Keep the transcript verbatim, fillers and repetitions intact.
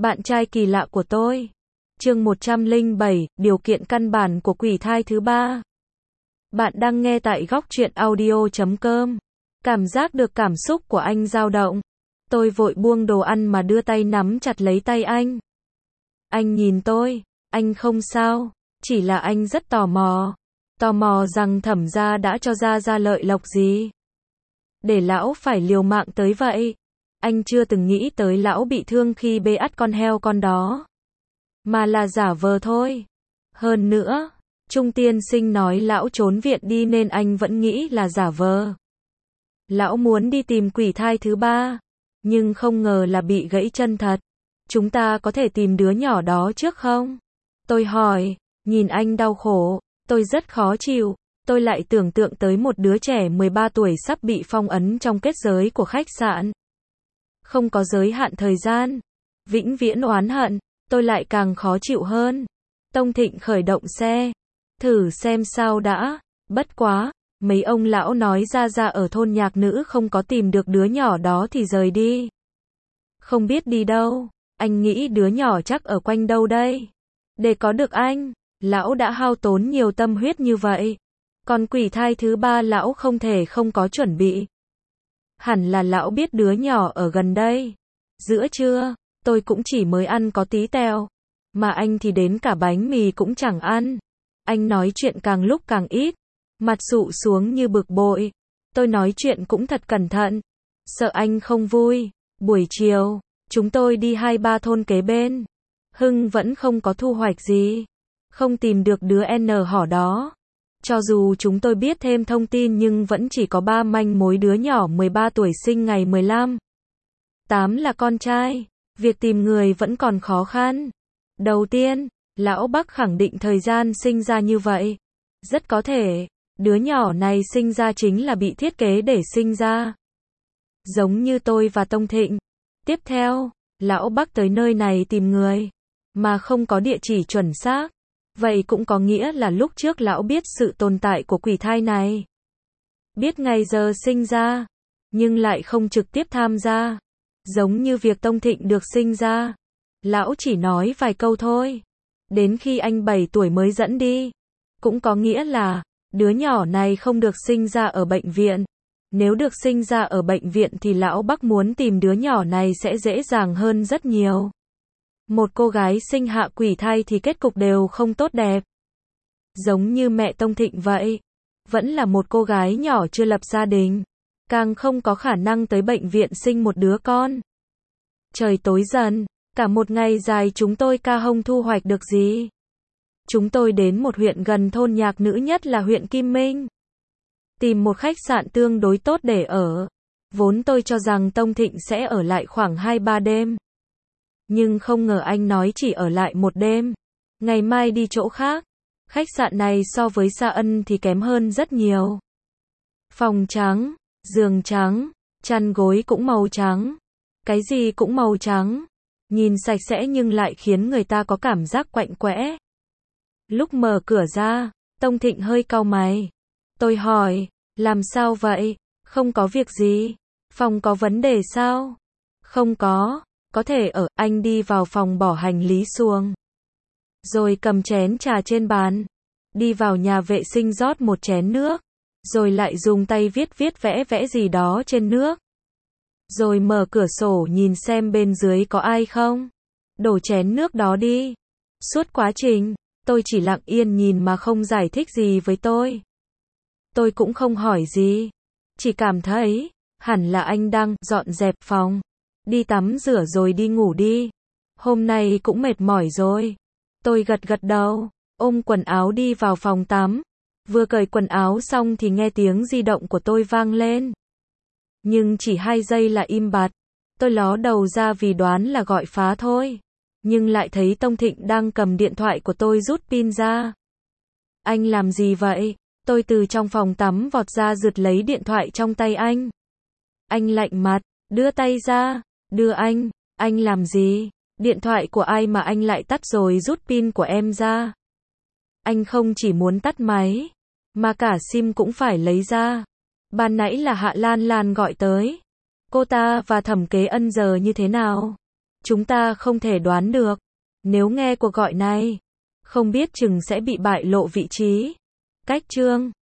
Bạn trai kỳ lạ của tôi. Chương một trăm lẻ bảy, điều kiện căn bản của quỷ thai thứ ba. Bạn đang nghe tại góc truyện audio chấm com. Cảm giác được cảm xúc của anh dao động. Tôi vội buông đồ ăn mà đưa tay nắm chặt lấy tay anh. Anh nhìn tôi, anh không sao, chỉ là anh rất tò mò. Tò mò rằng Thẩm gia đã cho ra ra lợi lộc gì. Để lão phải liều mạng tới vậy. Anh chưa từng nghĩ tới lão bị thương khi bê ắt con heo con đó. Mà là giả vờ thôi. Hơn nữa, Trung tiên sinh nói lão trốn viện đi nên anh vẫn nghĩ là giả vờ. Lão muốn đi tìm quỷ thai thứ ba, nhưng không ngờ là bị gãy chân thật. Chúng ta có thể tìm đứa nhỏ đó trước không? Tôi hỏi, nhìn anh đau khổ, tôi rất khó chịu. Tôi lại tưởng tượng tới một đứa trẻ mười ba tuổi sắp bị phong ấn trong kết giới của khách sạn. Không có giới hạn thời gian, vĩnh viễn oán hận, tôi lại càng khó chịu hơn. Tông Thịnh khởi động xe, thử xem sao đã, bất quá, mấy ông lão nói ra ra ở thôn nhạc nữ không có tìm được đứa nhỏ đó thì rời đi. Không biết đi đâu, anh nghĩ đứa nhỏ chắc ở quanh đâu đây. Để có được anh, lão đã hao tốn nhiều tâm huyết như vậy. Còn quỷ thai thứ ba lão không thể không có chuẩn bị. Hẳn là lão biết đứa nhỏ ở gần đây. Giữa trưa, tôi cũng chỉ mới ăn có tí teo. Mà anh thì đến cả bánh mì cũng chẳng ăn. Anh nói chuyện càng lúc càng ít. Mặt sụ xuống như bực bội. Tôi nói chuyện cũng thật cẩn thận. Sợ anh không vui. Buổi chiều, chúng tôi đi hai ba thôn kế bên. Hưng vẫn không có thu hoạch gì. Không tìm được đứa N hỏ đó. Cho dù chúng tôi biết thêm thông tin nhưng vẫn chỉ có ba manh mối đứa nhỏ mười ba tuổi sinh ngày mười lăm. tám là con trai. Việc tìm người vẫn còn khó khăn. Đầu tiên, Lão Bắc khẳng định thời gian sinh ra như vậy. Rất có thể, đứa nhỏ này sinh ra chính là bị thiết kế để sinh ra. Giống như tôi và Tông Thịnh. Tiếp theo, Lão Bắc tới nơi này tìm người, mà không có địa chỉ chuẩn xác. Vậy cũng có nghĩa là lúc trước lão biết sự tồn tại của quỷ thai này. Biết ngày giờ sinh ra, nhưng lại không trực tiếp tham gia. Giống như việc Tông Thịnh được sinh ra. Lão chỉ nói vài câu thôi. Đến khi anh bảy tuổi mới dẫn đi. Cũng có nghĩa là, đứa nhỏ này không được sinh ra ở bệnh viện. Nếu được sinh ra ở bệnh viện thì lão Bắc muốn tìm đứa nhỏ này sẽ dễ dàng hơn rất nhiều. Một cô gái sinh hạ quỷ thai thì kết cục đều không tốt đẹp. Giống như mẹ Tông Thịnh vậy. Vẫn là một cô gái nhỏ chưa lập gia đình. Càng không có khả năng tới bệnh viện sinh một đứa con. Trời tối dần. Cả một ngày dài chúng tôi ca hông thu hoạch được gì. Chúng tôi đến một huyện gần thôn nhạc nữ nhất là huyện Kim Minh. Tìm một khách sạn tương đối tốt để ở. Vốn tôi cho rằng Tông Thịnh sẽ ở lại khoảng hai ba đêm. Nhưng không ngờ anh nói chỉ ở lại một đêm. Ngày mai đi chỗ khác. Khách sạn này so với Sa Ân thì kém hơn rất nhiều. Phòng trắng, giường trắng, chăn gối cũng màu trắng. Cái gì cũng màu trắng. Nhìn sạch sẽ nhưng lại khiến người ta có cảm giác quạnh quẽ. Lúc mở cửa ra, Tông Thịnh hơi cau mày. Tôi hỏi, làm sao vậy? Không có việc gì. Phòng có vấn đề sao? Không có. Có thể ở, anh đi vào phòng bỏ hành lý xuồng. Rồi cầm chén trà trên bàn. Đi vào nhà vệ sinh rót một chén nước. Rồi lại dùng tay viết viết vẽ vẽ gì đó trên nước. Rồi mở cửa sổ nhìn xem bên dưới có ai không. Đổ chén nước đó đi. Suốt quá trình, tôi chỉ lặng yên nhìn mà không giải thích gì với tôi. Tôi cũng không hỏi gì. Chỉ cảm thấy, hẳn là anh đang dọn dẹp phòng. Đi tắm rửa rồi đi ngủ đi. Hôm nay cũng mệt mỏi rồi. Tôi gật gật đầu, ôm quần áo đi vào phòng tắm. Vừa cởi quần áo xong thì nghe tiếng di động của tôi vang lên. Nhưng chỉ hai giây là im bặt. Tôi ló đầu ra vì đoán là gọi phá thôi. Nhưng lại thấy Tông Thịnh đang cầm điện thoại của tôi rút pin ra. Anh làm gì vậy? Tôi từ trong phòng tắm vọt ra giật lấy điện thoại trong tay anh. Anh lạnh mặt, đưa tay ra. Đưa anh, anh làm gì? Điện thoại của ai mà anh lại tắt rồi rút pin của em ra? Anh không chỉ muốn tắt máy, mà cả sim cũng phải lấy ra. Ban nãy là Hạ Lan Lan gọi tới. Cô ta và Thẩm Kế Ân giờ như thế nào? Chúng ta không thể đoán được. Nếu nghe cuộc gọi này, không biết chừng sẽ bị bại lộ vị trí. Cách chương